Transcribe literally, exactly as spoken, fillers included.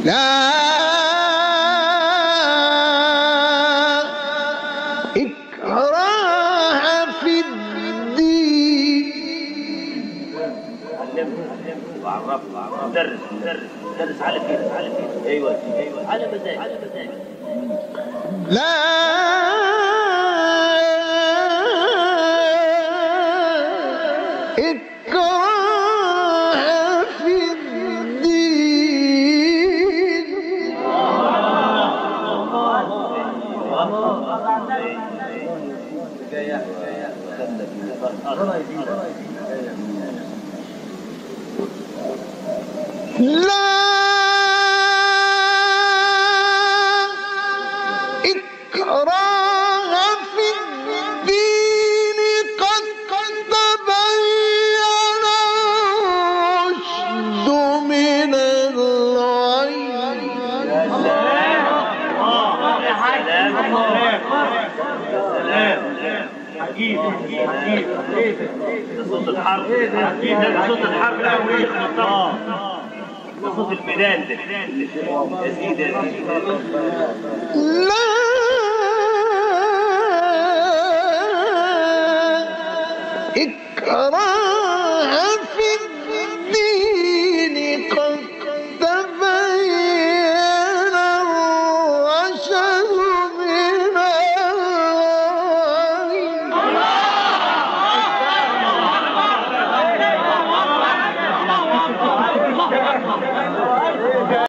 لا إكراه في الدين. وعرف درس درس درس على كيف على كيف ايوه ايوه على مزاج على مزاج. لا إكراه في الدين. لا إكراه في الدين قد تبين الرشد من الغي. يا سلام عجيب عجيب عجيب. ده صوت الحرب عجيب. ده صوت الحرب الاولي خلاص. ده صوت الميدان ده يا سيدي يا سيدي. لا إكراه